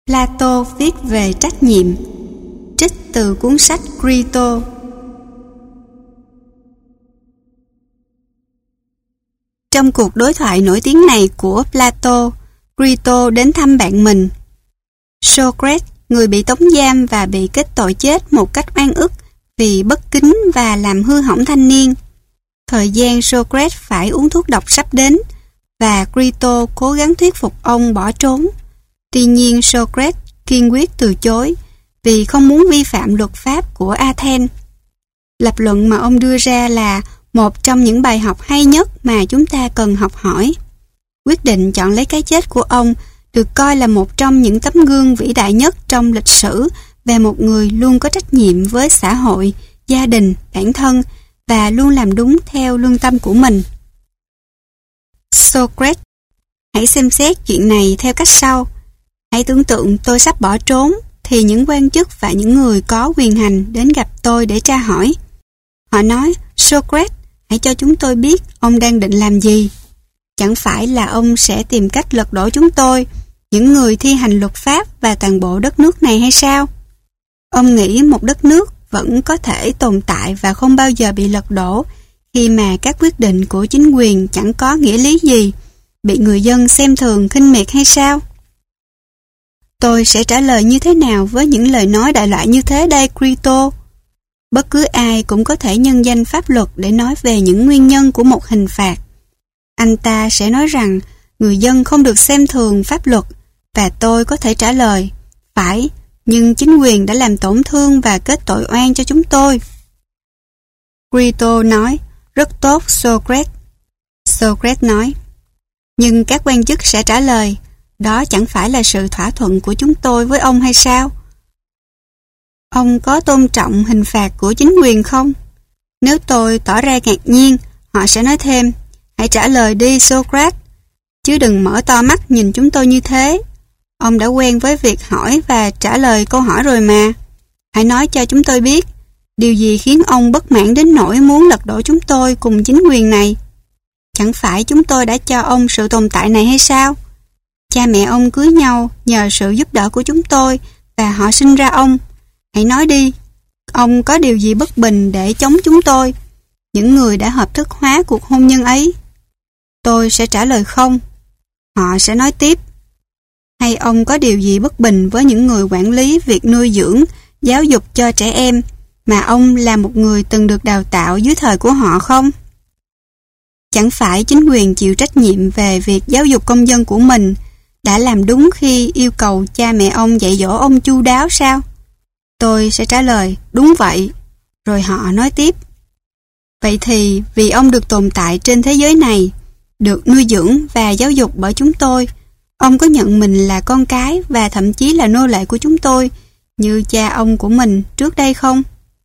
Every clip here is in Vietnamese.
Plato viết về trách nhiệm. Trích từ cuốn sách Crito. Trong cuộc đối thoại nổi tiếng này của Plato, Crito đến thăm bạn mình. Socrates, người bị tống giam và bị kết tội chết một cách oan ức vì bất kính và làm hư hỏng thanh niên. Thời gian Socrates phải uống thuốc độc sắp đến và Crito cố gắng thuyết phục ông bỏ trốn. Tuy nhiên Socrates kiên quyết từ chối vì không muốn vi phạm luật pháp của Athens. Lập luận mà ông đưa ra là một trong những bài học hay nhất mà chúng ta cần học hỏi. Quyết định chọn lấy cái chết của ông được coi là một trong những tấm gương vĩ đại nhất trong lịch sử về một người luôn có trách nhiệm với xã hội, gia đình, bản thân và luôn làm đúng theo lương tâm của mình. Socrates: hãy xem xét chuyện này theo cách sau. Hãy tưởng tượng tôi sắp bỏ trốn thì những quan chức và những người có quyền hành đến gặp tôi để tra hỏi. Họ nói: Socrates, hãy cho chúng tôi biết ông đang định làm gì. Chẳng phải là ông sẽ tìm cách lật đổ chúng tôi, những người thi hành luật pháp và toàn bộ đất nước này hay sao? Ông nghĩ một đất nước vẫn có thể tồn tại và không bao giờ bị lật đổ khi mà các quyết định của chính quyền chẳng có nghĩa lý gì, bị người dân xem thường khinh miệt hay sao? Tôi sẽ trả lời như thế nào với những lời nói đại loại như thế đây, Crito? Bất cứ ai cũng có thể nhân danh pháp luật để nói về những nguyên nhân của một hình phạt. Anh ta sẽ nói rằng người dân không được xem thường pháp luật, và tôi có thể trả lời: phải, nhưng chính quyền đã làm tổn thương và kết tội oan cho chúng tôi. Crito nói: rất tốt, Socrates. Socrates nói: nhưng các quan chức sẽ trả lời: đó chẳng phải là sự thỏa thuận của chúng tôi với ông hay sao? Ông có tôn trọng hình phạt của chính quyền không? Nếu tôi tỏ ra ngạc nhiên, họ sẽ nói thêm: hãy trả lời đi, Socrates, chứ đừng mở to mắt nhìn chúng tôi như thế. Ông đã quen với việc hỏi và trả lời câu hỏi rồi mà. Hãy nói cho chúng tôi biết, điều gì khiến ông bất mãn đến nỗi muốn lật đổ chúng tôi cùng chính quyền này? Chẳng phải chúng tôi đã cho ông sự tồn tại này hay sao? Cha mẹ ông cưới nhau nhờ sự giúp đỡ của chúng tôi và họ sinh ra ông. Hãy nói đi, ông có điều gì bất bình để chống chúng tôi, những người đã hợp thức hóa cuộc hôn nhân ấy? Tôi sẽ trả lời không. Họ sẽ nói tiếp: hay ông có điều gì bất bình với những người quản lý việc nuôi dưỡng, giáo dục cho trẻ em mà ông là một người từng được đào tạo dưới thời của họ không? Chẳng phải chính quyền chịu trách nhiệm về việc giáo dục công dân của mình đã làm đúng khi yêu cầu cha mẹ ông dạy dỗ ông chu đáo sao? Tôi sẽ trả lời: đúng vậy. Rồi họ nói tiếp: vậy thì vì ông được tồn tại trên thế giới này, được nuôi dưỡng và giáo dục bởi chúng tôi, ông có nhận mình là con cái và thậm chí là nô lệ của chúng tôi như cha ông của mình trước đây không?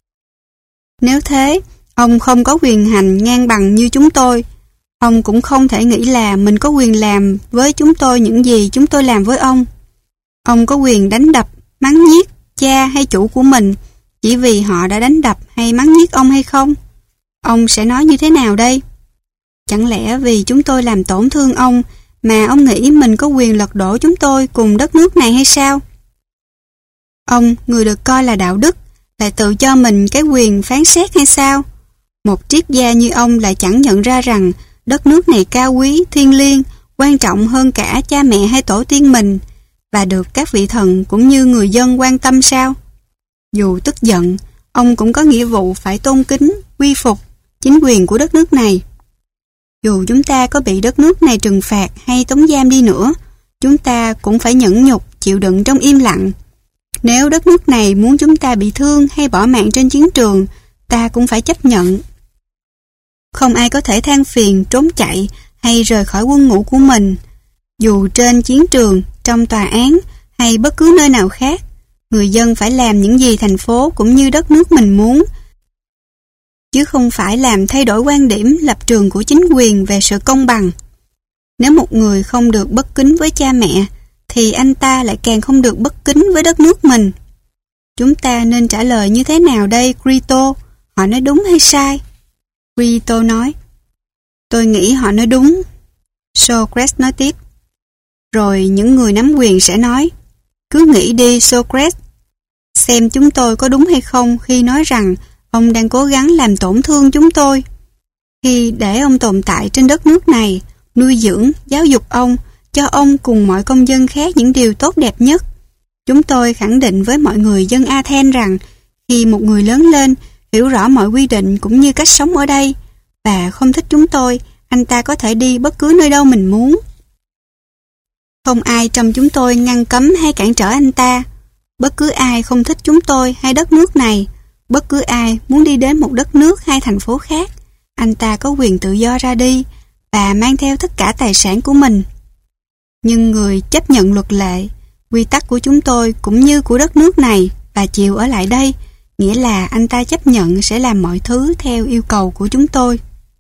Nếu thế, ông không có quyền hành ngang bằng như chúng tôi. Ông cũng không thể nghĩ là mình có quyền làm với chúng tôi những gì chúng tôi làm với ông. Ông có quyền đánh đập, mắng nhiếc cha hay chủ của mình chỉ vì họ đã đánh đập hay mắng nhiếc ông hay không? Ông sẽ nói như thế nào đây? Chẳng lẽ vì chúng tôi làm tổn thương ông mà ông nghĩ mình có quyền lật đổ chúng tôi cùng đất nước này hay sao? Ông, người được coi là đạo đức, lại tự cho mình cái quyền phán xét hay sao? Một triết gia như ông lại chẳng nhận ra rằng đất nước này cao quý, thiêng liêng, quan trọng hơn cả cha mẹ hay tổ tiên mình, và được các vị thần cũng như người dân quan tâm sao? Dù tức giận, ông cũng có nghĩa vụ phải tôn kính, quy phục chính quyền của đất nước này. Dù chúng ta có bị đất nước này trừng phạt hay tống giam đi nữa, chúng ta cũng phải nhẫn nhục chịu đựng trong im lặng. Nếu đất nước này muốn chúng ta bị thương hay bỏ mạng trên chiến trường, ta cũng phải chấp nhận. Không ai có thể than phiền, trốn chạy hay rời khỏi quân ngũ của mình. Dù trên chiến trường, trong tòa án hay bất cứ nơi nào khác, người dân phải làm những gì thành phố cũng như đất nước mình muốn, chứ không phải làm thay đổi quan điểm lập trường của chính quyền về sự công bằng. Nếu một người không được bất kính với cha mẹ, thì anh ta lại càng không được bất kính với đất nước mình. Chúng ta nên trả lời như thế nào đây, Crito? Họ nói đúng hay sai? Crito nói: tôi nghĩ họ nói đúng. Socrates nói tiếp: rồi những người nắm quyền sẽ nói: Cứ nghĩ đi Socrates, xem chúng tôi có đúng hay không khi nói rằng ông đang cố gắng làm tổn thương chúng tôi. Khi để ông tồn tại trên đất nước này, nuôi dưỡng, giáo dục ông, cho ông cùng mọi công dân khác những điều tốt đẹp nhất. Chúng tôi khẳng định với mọi người dân Athens rằng khi một người lớn lên, hiểu rõ mọi quy định cũng như cách sống ở đây, và không thích chúng tôi, anh ta có thể đi bất cứ nơi đâu mình muốn. Không ai trong chúng tôi ngăn cấm hay cản trở anh ta. Bất cứ ai không thích chúng tôi hay đất nước này, bất cứ ai muốn đi đến một đất nước hay thành phố khác, anh ta có quyền tự do ra đi và mang theo tất cả tài sản của mình. Nhưng người chấp nhận luật lệ, quy tắc của chúng tôi cũng như của đất nước này và chịu ở lại đây, nghĩa là anh ta chấp nhận sẽ làm mọi thứ theo yêu cầu của chúng tôi.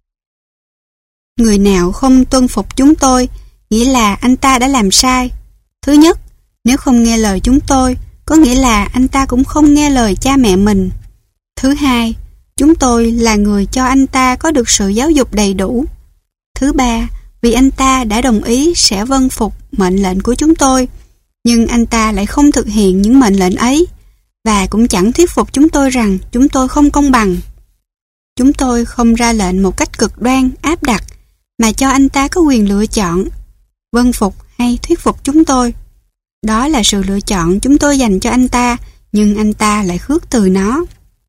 Người nào không tuân phục chúng tôi, nghĩa là anh ta đã làm sai. Thứ nhất, nếu không nghe lời chúng tôi, có nghĩa là anh ta cũng không nghe lời cha mẹ mình. Thứ hai, chúng tôi là người cho anh ta có được sự giáo dục đầy đủ. Thứ ba, vì anh ta đã đồng ý sẽ vâng phục mệnh lệnh của chúng tôi, nhưng anh ta lại không thực hiện những mệnh lệnh ấy, và cũng chẳng thuyết phục chúng tôi rằng chúng tôi không công bằng. Chúng tôi không ra lệnh một cách cực đoan, áp đặt, mà cho anh ta có quyền lựa chọn, vâng phục hay thuyết phục chúng tôi. Đó là sự lựa chọn chúng tôi dành cho anh ta, nhưng anh ta lại khước từ nó.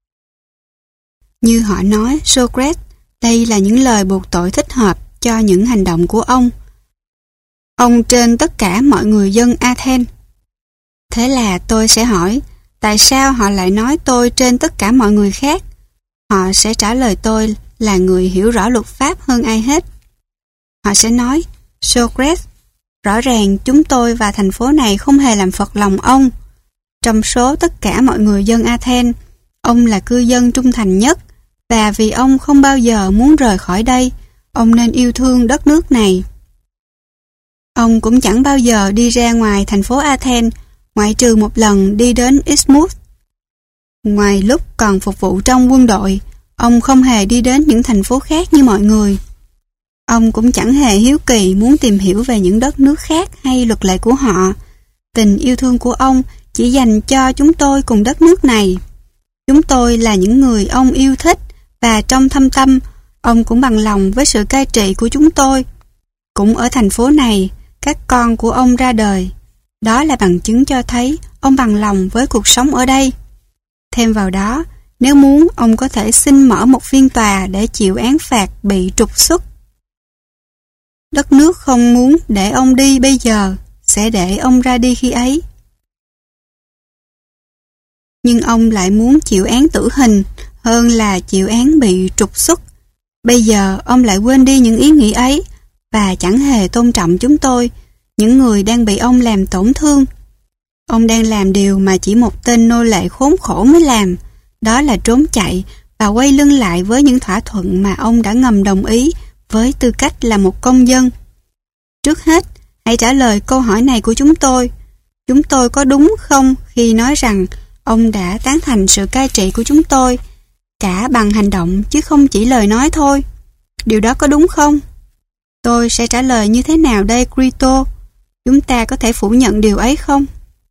Như họ nói, Socrates, đây là những lời buộc tội thích hợp cho những hành động của ông. Ông trên tất cả mọi người dân Athens. Thế là tôi sẽ hỏi, tại sao họ lại nói tôi trên tất cả mọi người khác? Họ sẽ trả lời tôi là người hiểu rõ luật pháp hơn ai hết. Họ sẽ nói, Socrates, rõ ràng chúng tôi và thành phố này không hề làm phật lòng ông. Trong số tất cả mọi người dân Athens, ông là cư dân trung thành nhất, và vì ông không bao giờ muốn rời khỏi đây, ông nên yêu thương đất nước này. Ông cũng chẳng bao giờ đi ra ngoài thành phố Athens, ngoại trừ một lần đi đến Isthmus. Ngoài lúc còn phục vụ trong quân đội, ông không hề đi đến những thành phố khác như mọi người. Ông cũng chẳng hề hiếu kỳ muốn tìm hiểu về những đất nước khác hay luật lệ của họ. Tình yêu thương của ông chỉ dành cho chúng tôi cùng đất nước này. Chúng tôi là những người ông yêu thích, và trong thâm tâm, ông cũng bằng lòng với sự cai trị của chúng tôi. Cũng ở thành phố này, các con của ông ra đời. Đó là bằng chứng cho thấy ông bằng lòng với cuộc sống ở đây. Thêm vào đó, nếu muốn, ông có thể xin mở một phiên tòa để chịu án phạt bị trục xuất. Đất nước không muốn để ông đi bây giờ, sẽ để ông ra đi khi ấy. Nhưng ông lại muốn chịu án tử hình hơn là chịu án bị trục xuất. Bây giờ ông lại quên đi những ý nghĩ ấy và chẳng hề tôn trọng chúng tôi, những người đang bị ông làm tổn thương. Ông đang làm điều mà chỉ một tên nô lệ khốn khổ mới làm, đó là trốn chạy và quay lưng lại với những thỏa thuận mà ông đã ngầm đồng ý với tư cách là một công dân. Trước hết, hãy trả lời câu hỏi này của chúng tôi. Chúng tôi có đúng không khi nói rằng ông đã tán thành sự cai trị của chúng tôi, cả bằng hành động chứ không chỉ lời nói thôi? Điều đó có đúng không? Tôi sẽ trả lời như thế nào đây, Crito? Chúng ta có thể phủ nhận điều ấy không?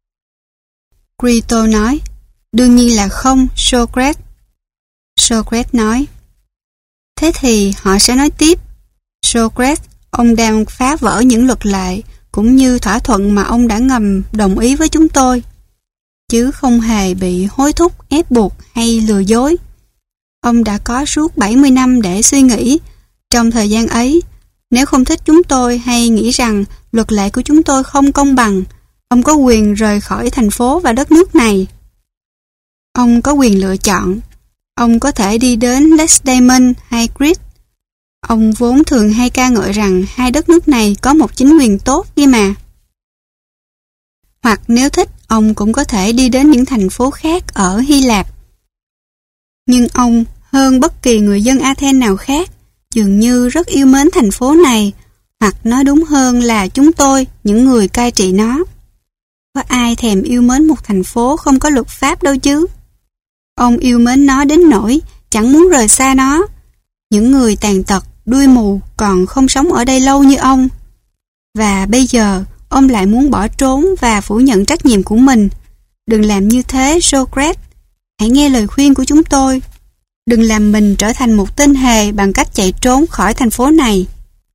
Crito nói, đương nhiên là không, Socrates. Socrates nói, thế thì họ sẽ nói tiếp, Socrates, ông đang phá vỡ những luật lệ cũng như thỏa thuận mà ông đã ngầm đồng ý với chúng tôi, chứ không hề bị hối thúc, ép buộc hay lừa dối. Ông đã có suốt 70 năm để suy nghĩ. Trong thời gian ấy, nếu không thích chúng tôi hay nghĩ rằng luật lệ của chúng tôi không công bằng, ông có quyền rời khỏi thành phố và đất nước này. Ông có quyền lựa chọn. Ông có thể đi đến Lacedaemon hay Crete. Ông vốn thường hay ca ngợi rằng hai đất nước này có một chính quyền tốt kia mà. Hoặc nếu thích, ông cũng có thể đi đến những thành phố khác ở Hy Lạp. Nhưng ông, hơn bất kỳ người dân Athens nào khác, dường như rất yêu mến thành phố này, hoặc nói đúng hơn là chúng tôi, những người cai trị nó. Có ai thèm yêu mến một thành phố không có luật pháp đâu chứ? Ông yêu mến nó đến nỗi chẳng muốn rời xa nó. Những người tàn tật, đuôi mù còn không sống ở đây lâu như ông. Và bây giờ, ông lại muốn bỏ trốn và phủ nhận trách nhiệm của mình. Đừng làm như thế, Socrates. Hãy nghe lời khuyên của chúng tôi. Đừng làm mình trở thành một tên hề bằng cách chạy trốn khỏi thành phố này.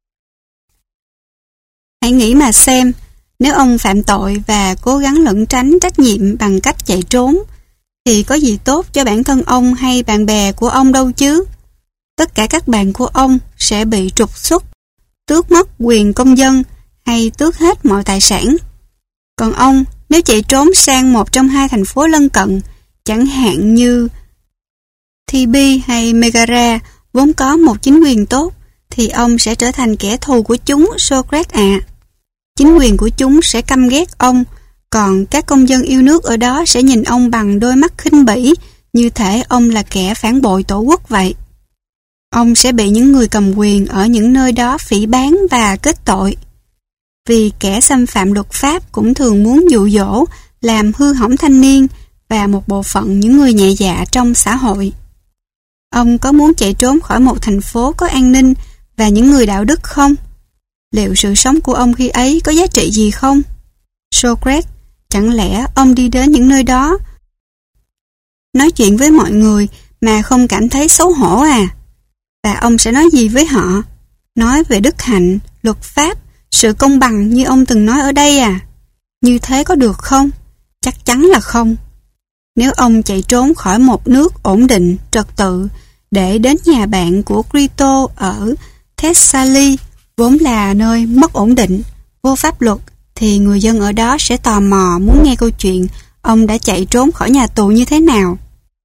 Hãy nghĩ mà xem, nếu ông phạm tội và cố gắng lẩn tránh trách nhiệm bằng cách chạy trốn, thì có gì tốt cho bản thân ông hay bạn bè của ông đâu chứ. Tất cả các bạn của ông sẽ bị trục xuất, tước mất quyền công dân hay tước hết mọi tài sản. Còn ông, nếu chạy trốn sang một trong hai thành phố lân cận, chẳng hạn như Thebes hay Megara, vốn có một chính quyền tốt, thì ông sẽ trở thành kẻ thù của chúng, Socrates ạ. Chính quyền của chúng sẽ căm ghét ông, còn các công dân yêu nước ở đó sẽ nhìn ông bằng đôi mắt khinh bỉ, như thể ông là kẻ phản bội tổ quốc vậy. Ông sẽ bị những người cầm quyền ở những nơi đó phỉ báng và kết tội. Vì kẻ xâm phạm luật pháp cũng thường muốn dụ dỗ, làm hư hỏng thanh niên và một bộ phận những người nhẹ dạ trong xã hội. Ông có muốn chạy trốn khỏi một thành phố có an ninh và những người đạo đức không? Liệu sự sống của ông khi ấy có giá trị gì không? Socrates, chẳng lẽ ông đi đến những nơi đó, nói chuyện với mọi người mà không cảm thấy xấu hổ à? Và ông sẽ nói gì với họ? Nói về đức hạnh, luật pháp, sự công bằng như ông từng nói ở đây à? Như thế có được không? Chắc chắn là không. Nếu ông chạy trốn khỏi một nước ổn định, trật tự, để đến nhà bạn của Crito ở Thessaly, vốn là nơi mất ổn định, vô pháp luật, thì người dân ở đó sẽ tò mò muốn nghe câu chuyện ông đã chạy trốn khỏi nhà tù như thế nào.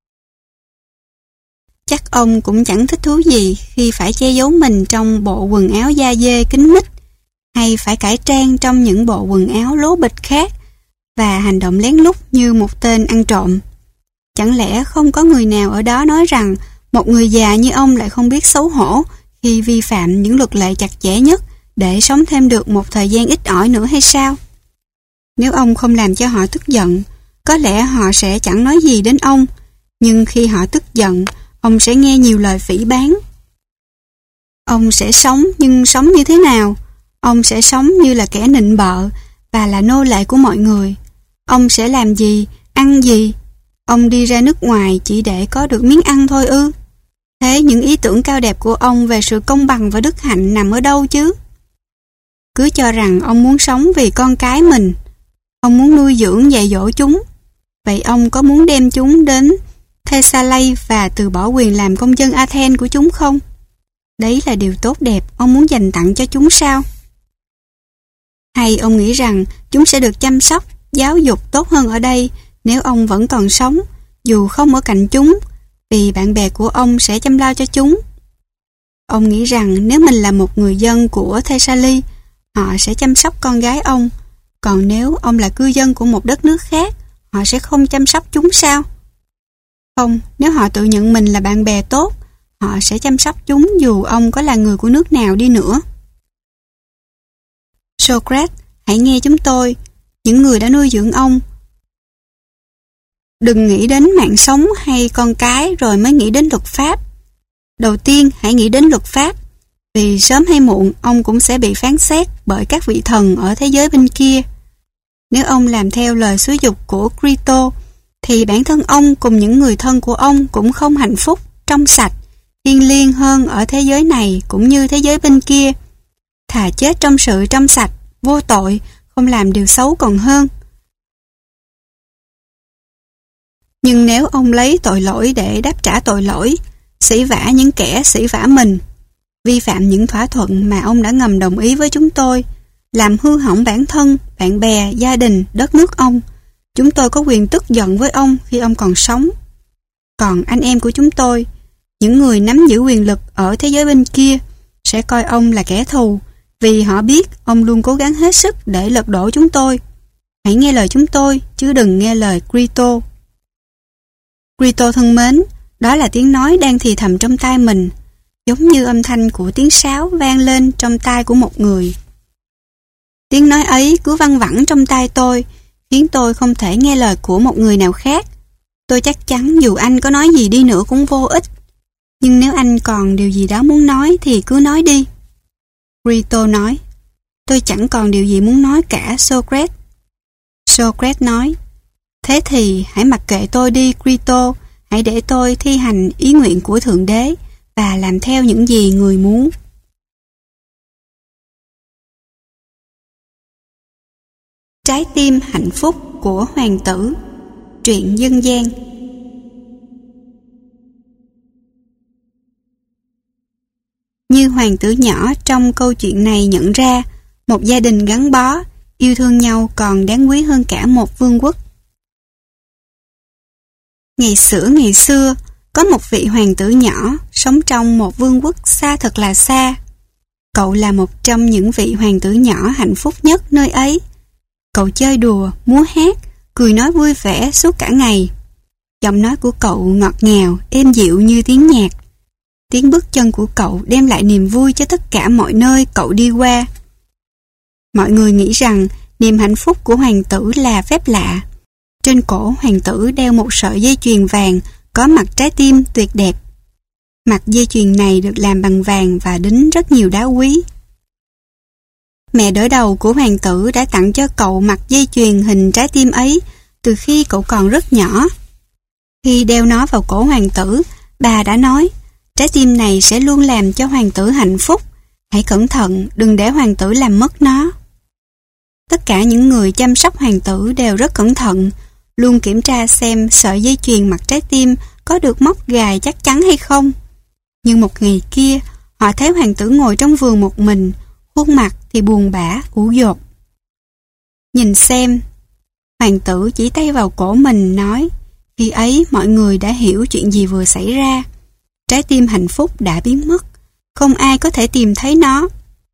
Chắc ông cũng chẳng thích thú gì khi phải che giấu mình trong bộ quần áo da dê kín mít, hay phải cải trang trong những bộ quần áo lố bịch khác và hành động lén lút như một tên ăn trộm. Chẳng lẽ không có người nào ở đó nói rằng một người già như ông lại không biết xấu hổ khi vi phạm những luật lệ chặt chẽ nhất để sống thêm được một thời gian ít ỏi nữa hay sao? Nếu ông không làm cho họ tức giận, có lẽ họ sẽ chẳng nói gì đến ông, nhưng khi họ tức giận, ông sẽ nghe nhiều lời phỉ báng. Ông sẽ sống, nhưng sống như thế nào? Ông sẽ sống như là kẻ nịnh bợ và là nô lệ của mọi người. Ông sẽ làm gì, ăn gì? Ông đi ra nước ngoài chỉ để có được miếng ăn thôi ư? Thế những ý tưởng cao đẹp của ông về sự công bằng và đức hạnh nằm ở đâu chứ? Cứ cho rằng ông muốn sống vì con cái mình. Ông muốn nuôi dưỡng dạy dỗ chúng. Vậy ông có muốn đem chúng đến Thessaly và từ bỏ quyền làm công dân Athens của chúng không? Đấy là điều tốt đẹp ông muốn dành tặng cho chúng sao? Hay ông nghĩ rằng chúng sẽ được chăm sóc, giáo dục tốt hơn ở đây nếu ông vẫn còn sống, dù không ở cạnh chúng, vì bạn bè của ông sẽ chăm lo cho chúng? Ông nghĩ rằng nếu mình là một người dân của Thessaly, họ sẽ chăm sóc con gái ông, còn nếu ông là cư dân của một đất nước khác, họ sẽ không chăm sóc chúng sao? Không, nếu họ tự nhận mình là bạn bè tốt, họ sẽ chăm sóc chúng dù ông có là người của nước nào đi nữa. Socrates, hãy nghe chúng tôi, những người đã nuôi dưỡng ông. Đừng nghĩ đến mạng sống hay con cái rồi mới nghĩ đến luật pháp. Đầu tiên, hãy nghĩ đến luật pháp, vì sớm hay muộn ông cũng sẽ bị phán xét bởi các vị thần ở thế giới bên kia. Nếu ông làm theo lời xúi giục của Crito, thì bản thân ông cùng những người thân của ông cũng không hạnh phúc, trong sạch, thiêng liêng hơn ở thế giới này cũng như thế giới bên kia. Thà chết trong sự trong sạch, vô tội, không làm điều xấu còn hơn. Nhưng nếu ông lấy tội lỗi để đáp trả tội lỗi, sỉ vả những kẻ sỉ vả mình, vi phạm những thỏa thuận mà ông đã ngầm đồng ý với chúng tôi, làm hư hỏng bản thân, bạn bè, gia đình, đất nước ông, chúng tôi có quyền tức giận với ông khi ông còn sống. Còn anh em của chúng tôi, những người nắm giữ quyền lực ở thế giới bên kia, sẽ coi ông là kẻ thù, vì họ biết ông luôn cố gắng hết sức để lật đổ chúng tôi. Hãy nghe lời chúng tôi, chứ đừng nghe lời Crito. Crito thân mến, đó là tiếng nói đang thì thầm trong tai mình, giống như âm thanh của tiếng sáo vang lên trong tai của một người. Tiếng nói ấy cứ văng vẳng trong tai tôi, khiến tôi không thể nghe lời của một người nào khác. Tôi chắc chắn dù anh có nói gì đi nữa cũng vô ích. Nhưng nếu anh còn điều gì đó muốn nói thì cứ nói đi. Crito nói, Tôi chẳng còn điều gì muốn nói cả, Socrates. Socrates nói, thế thì hãy mặc kệ tôi đi, Crito, hãy để tôi thi hành ý nguyện của Thượng Đế và làm theo những gì người muốn. Trái tim hạnh phúc của hoàng tử. Truyện dân gian. Như hoàng tử nhỏ trong câu chuyện này nhận ra, một gia đình gắn bó, yêu thương nhau còn đáng quý hơn cả một vương quốc. Ngày xưa, có một vị hoàng tử nhỏ sống trong một vương quốc xa thật là xa. Cậu là một trong những vị hoàng tử nhỏ hạnh phúc nhất nơi ấy. Cậu chơi đùa, múa hát, cười nói vui vẻ suốt cả ngày. Giọng nói của cậu ngọt ngào, êm dịu như tiếng nhạc. Tiếng bước chân của cậu đem lại niềm vui cho tất cả mọi nơi cậu đi qua. Mọi người nghĩ rằng niềm hạnh phúc của hoàng tử là phép lạ. Trên cổ hoàng tử đeo một sợi dây chuyền vàng có mặt trái tim tuyệt đẹp. Mặt dây chuyền này được làm bằng vàng và đính rất nhiều đá quý. Mẹ đỡ đầu của hoàng tử đã tặng cho cậu mặt dây chuyền hình trái tim ấy từ khi cậu còn rất nhỏ. Khi đeo nó vào cổ hoàng tử, bà đã nói, trái tim này sẽ luôn làm cho hoàng tử hạnh phúc. Hãy cẩn thận, đừng để hoàng tử làm mất nó. Tất cả những người chăm sóc hoàng tử đều rất cẩn thận, luôn kiểm tra xem sợi dây chuyền mặt trái tim có được móc gài chắc chắn hay không. Nhưng một ngày kia, họ thấy hoàng tử ngồi trong vườn một mình, khuôn mặt thì buồn bã, ủ dột. Nhìn xem, hoàng tử chỉ tay vào cổ mình nói, khi ấy mọi người đã hiểu chuyện gì vừa xảy ra. Trái tim hạnh phúc đã biến mất, không ai có thể tìm thấy nó.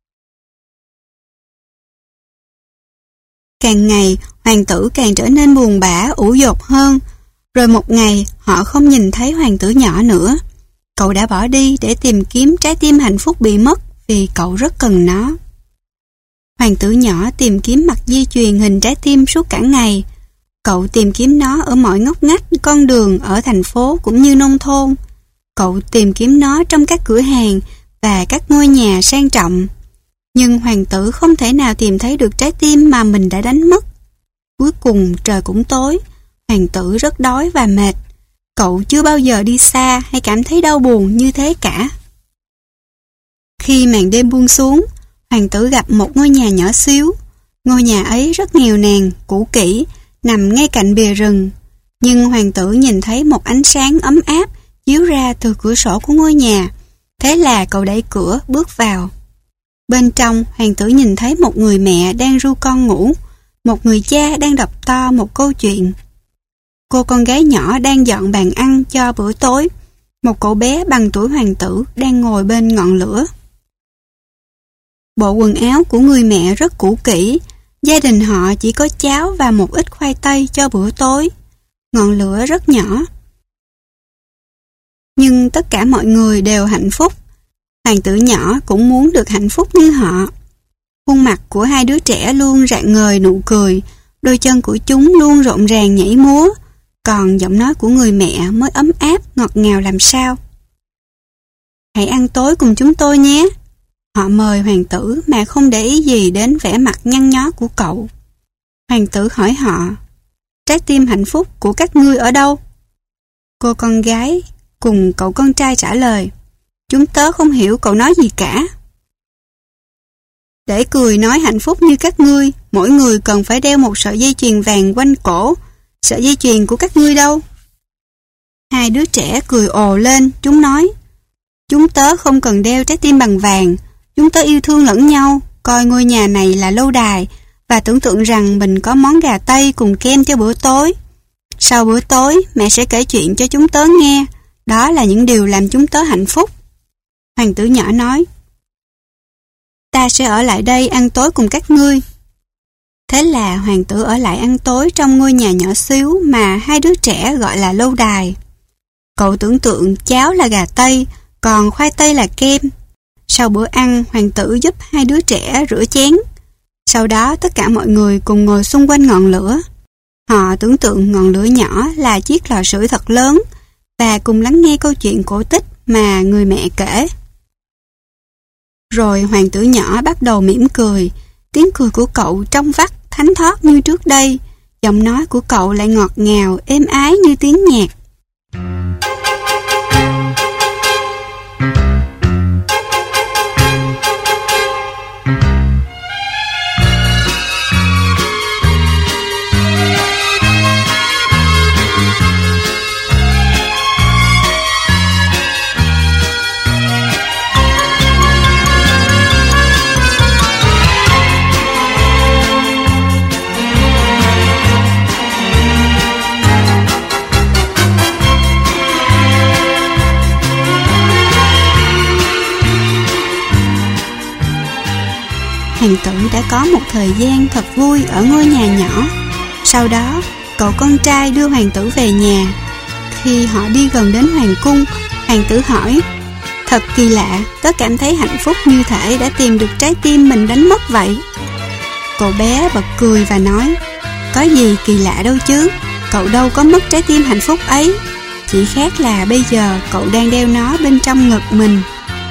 Càng ngày, hoàng tử càng trở nên buồn bã, ủ dột hơn. Rồi một ngày, họ không nhìn thấy hoàng tử nhỏ nữa. Cậu đã bỏ đi để tìm kiếm trái tim hạnh phúc bị mất vì cậu rất cần nó. Hoàng tử nhỏ tìm kiếm mặt dây chuyền hình trái tim suốt cả ngày. Cậu tìm kiếm nó ở mọi ngóc ngách con đường ở thành phố cũng như nông thôn. Cậu tìm kiếm nó trong các cửa hàng và các ngôi nhà sang trọng. Nhưng hoàng tử không thể nào tìm thấy được trái tim mà mình đã đánh mất. Cuối cùng trời cũng tối, hoàng tử rất đói và mệt. Cậu chưa bao giờ đi xa hay cảm thấy đau buồn như thế cả. Khi màn đêm buông xuống, hoàng tử gặp một ngôi nhà nhỏ xíu. Ngôi nhà ấy rất nghèo nàn, cũ kỹ, nằm ngay cạnh bìa rừng. Nhưng hoàng tử nhìn thấy một ánh sáng ấm áp chiếu ra từ cửa sổ của ngôi nhà. Thế là cậu đẩy cửa bước vào. Bên trong, hoàng tử nhìn thấy một người mẹ đang ru con ngủ, một người cha đang đọc to một câu chuyện. Cô con gái nhỏ đang dọn bàn ăn cho bữa tối. Một cậu bé bằng tuổi hoàng tử đang ngồi bên ngọn lửa. Bộ quần áo của người mẹ rất cũ kỹ. Gia đình họ chỉ có cháo và một ít khoai tây cho bữa tối. Ngọn lửa rất nhỏ. Nhưng tất cả mọi người đều hạnh phúc. Hoàng tử nhỏ cũng muốn được hạnh phúc như họ. Khuôn mặt của hai đứa trẻ luôn rạng ngời nụ cười, đôi chân của chúng luôn rộn ràng nhảy múa, còn giọng nói của người mẹ mới ấm áp, ngọt ngào làm sao. Hãy ăn tối cùng chúng tôi nhé. Họ mời hoàng tử mà không để ý gì đến vẻ mặt nhăn nhó của cậu. Hoàng tử hỏi họ, trái tim hạnh phúc của các ngươi ở đâu? Cô con gái cùng cậu con trai trả lời, chúng tớ không hiểu cậu nói gì cả. Để cười nói hạnh phúc như các ngươi, mỗi người cần phải đeo một sợi dây chuyền vàng quanh cổ. Sợi dây chuyền của các ngươi đâu? Hai đứa trẻ cười ồ lên, chúng nói, chúng tớ không cần đeo trái tim bằng vàng, chúng tớ yêu thương lẫn nhau, coi ngôi nhà này là lâu đài và tưởng tượng rằng mình có món gà Tây cùng kem cho bữa tối. Sau bữa tối, mẹ sẽ kể chuyện cho chúng tớ nghe, đó là những điều làm chúng tớ hạnh phúc. Hoàng tử nhỏ nói, ta sẽ ở lại đây ăn tối cùng các ngươi. Thế là hoàng tử ở lại ăn tối trong ngôi nhà nhỏ xíu mà hai đứa trẻ gọi là lâu đài. Cậu tưởng tượng cháo là gà Tây, còn khoai tây là kem. Sau bữa ăn, hoàng tử giúp hai đứa trẻ rửa chén. Sau đó tất cả mọi người cùng ngồi xung quanh ngọn lửa. Họ tưởng tượng ngọn lửa nhỏ là chiếc lò sưởi thật lớn và cùng lắng nghe câu chuyện cổ tích mà người mẹ kể. Rồi hoàng tử nhỏ bắt đầu mỉm cười, Tiếng cười của cậu trong vắt, thánh thót như trước đây. Giọng nói của cậu lại ngọt ngào, êm ái như tiếng nhạc. Hoàng tử đã có một thời gian thật vui ở ngôi nhà nhỏ. Sau đó, cậu con trai đưa hoàng tử về nhà. Khi họ đi gần đến hoàng cung, hoàng tử hỏi: "Thật kỳ lạ, tớ cảm thấy hạnh phúc như thể đã tìm được trái tim mình đánh mất vậy." Cậu bé bật cười và nói: "Có gì kỳ lạ đâu chứ, cậu đâu có mất trái tim hạnh phúc ấy. Chỉ khác là bây giờ cậu đang đeo nó bên trong ngực mình."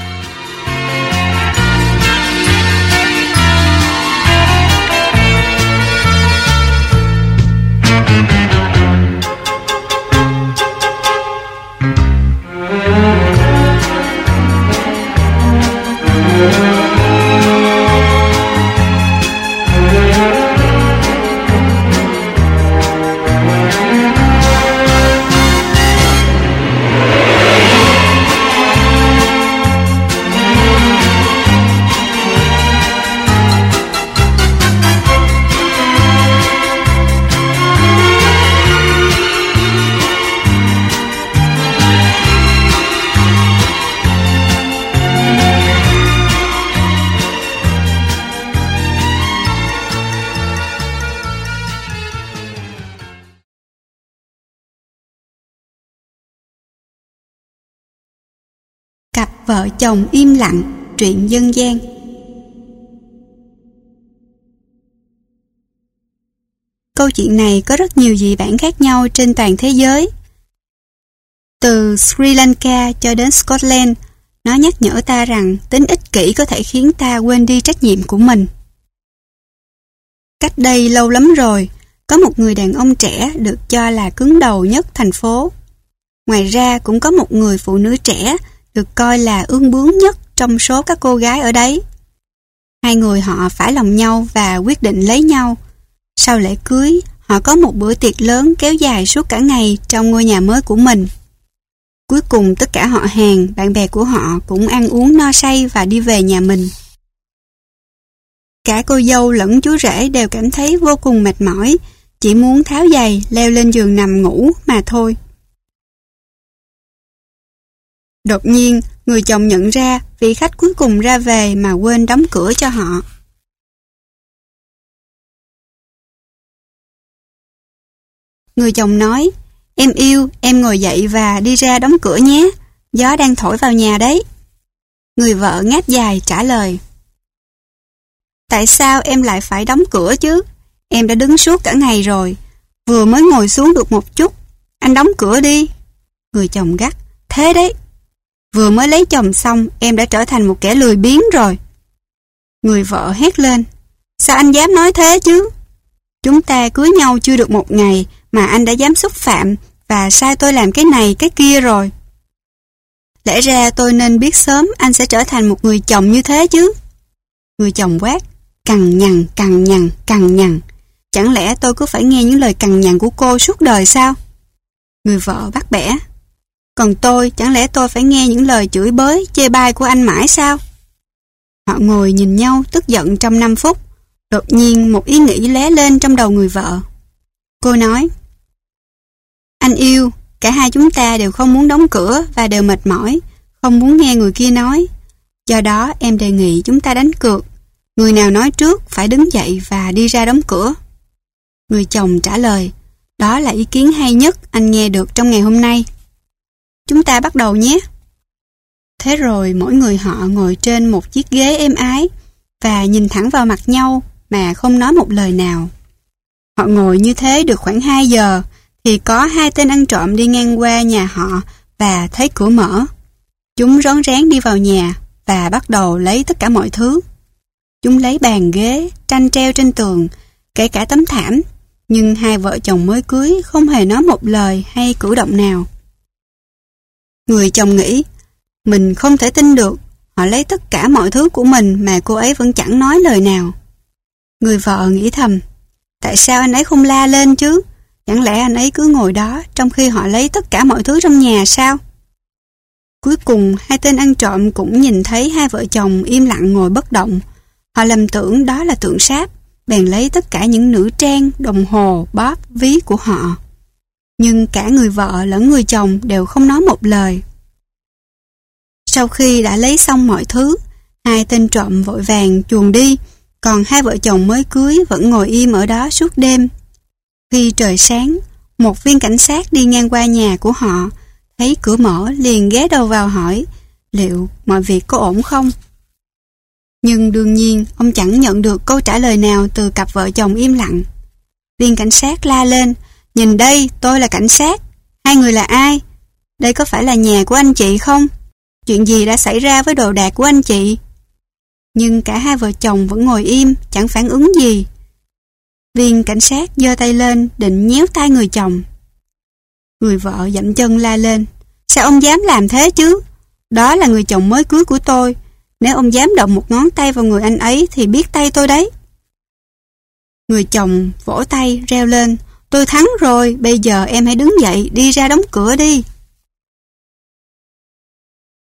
Cặp vợ chồng im lặng, truyện dân gian. Câu chuyện này có rất nhiều dị bản khác nhau trên toàn thế giới. Từ Sri Lanka cho đến Scotland, nó nhắc nhở ta rằng tính ích kỷ có thể khiến ta quên đi trách nhiệm của mình. Cách đây lâu lắm rồi, có một người đàn ông trẻ được cho là cứng đầu nhất thành phố. Ngoài ra cũng có một người phụ nữ trẻ được coi là ương bướng nhất trong số các cô gái ở đấy. Hai người họ phải lòng nhau và quyết định lấy nhau. Sau lễ cưới, họ có một bữa tiệc lớn kéo dài suốt cả ngày trong ngôi nhà mới của mình. Cuối cùng tất cả họ hàng, bạn bè của họ cũng ăn uống no say và đi về nhà mình. Cả cô dâu lẫn chú rể đều cảm thấy vô cùng mệt mỏi, chỉ muốn tháo giày leo lên giường nằm ngủ mà thôi. Đột nhiên, người chồng nhận ra vị khách cuối cùng ra về mà quên đóng cửa cho họ. Người chồng nói: "Em yêu, em ngồi dậy và đi ra đóng cửa nhé, gió đang thổi vào nhà đấy." Người vợ ngáp dài trả lời: "Tại sao em lại phải đóng cửa chứ? Em đã đứng suốt cả ngày rồi, vừa mới ngồi xuống được một chút, anh đóng cửa đi." Người chồng gắt: "Thế đấy, vừa mới lấy chồng xong em đã trở thành một kẻ lười biếng rồi." Người vợ hét lên: "Sao anh dám nói thế chứ? Chúng ta cưới nhau chưa được một ngày mà anh đã dám xúc phạm và sai tôi làm cái này cái kia rồi. Lẽ ra tôi nên biết sớm anh sẽ trở thành một người chồng như thế chứ." Người chồng quát: "Cằn nhằn, cằn nhằn, cằn nhằn. Chẳng lẽ tôi cứ phải nghe những lời cằn nhằn của cô suốt đời sao?" Người vợ bắt bẻ: "Còn tôi, chẳng lẽ tôi phải nghe những lời chửi bới, chê bai của anh mãi sao?" Họ ngồi nhìn nhau tức giận trong 5 phút. Đột nhiên một ý nghĩ lóe lên trong đầu người vợ. Cô nói: "Anh yêu, cả hai chúng ta đều không muốn đóng cửa và đều mệt mỏi, không muốn nghe người kia nói. Do đó em đề nghị chúng ta đánh cược. Người nào nói trước phải đứng dậy và đi ra đóng cửa." Người chồng trả lời: "Đó là ý kiến hay nhất anh nghe được trong ngày hôm nay. Chúng ta bắt đầu nhé." Thế rồi mỗi người họ ngồi trên một chiếc ghế êm ái và nhìn thẳng vào mặt nhau mà không nói một lời nào. Họ ngồi như thế được khoảng 2 giờ thì có 2 tên ăn trộm đi ngang qua nhà họ và thấy cửa mở. Chúng rón rén đi vào nhà và bắt đầu lấy tất cả mọi thứ. Chúng lấy bàn ghế, tranh treo trên tường, kể cả tấm thảm, nhưng hai vợ chồng mới cưới không hề nói một lời hay cử động nào. Người chồng nghĩ, mình không thể tin được, họ lấy tất cả mọi thứ của mình mà cô ấy vẫn chẳng nói lời nào. Người vợ nghĩ thầm, tại sao anh ấy không la lên chứ? Chẳng lẽ anh ấy cứ ngồi đó trong khi họ lấy tất cả mọi thứ trong nhà sao? Cuối cùng, hai tên ăn trộm cũng nhìn thấy hai vợ chồng im lặng ngồi bất động. Họ lầm tưởng đó là tượng sáp, bèn lấy tất cả những nữ trang, đồng hồ, bóp, ví của họ. Nhưng cả người vợ lẫn người chồng đều không nói một lời. Sau khi đã lấy xong mọi thứ, hai tên trộm vội vàng chuồn đi, còn hai vợ chồng mới cưới vẫn ngồi im ở đó suốt đêm. Khi trời sáng, một viên cảnh sát đi ngang qua nhà của họ, thấy cửa mở liền ghé đầu vào hỏi liệu mọi việc có ổn không. Nhưng đương nhiên ông chẳng nhận được câu trả lời nào từ cặp vợ chồng im lặng. Viên cảnh sát la lên, nhìn đây, tôi là cảnh sát. Hai người là ai? Đây có phải là nhà của anh chị không? Chuyện gì đã xảy ra với đồ đạc của anh chị? Nhưng cả hai vợ chồng vẫn ngồi im, chẳng phản ứng gì. Viên cảnh sát giơ tay lên định nhéo tay người chồng. Người vợ dậm chân la lên, sao ông dám làm thế chứ? Đó là người chồng mới cưới của tôi. Nếu ông dám động một ngón tay vào người anh ấy thì biết tay tôi đấy. Người chồng vỗ tay reo lên, tôi thắng rồi, bây giờ em hãy đứng dậy đi ra đóng cửa đi.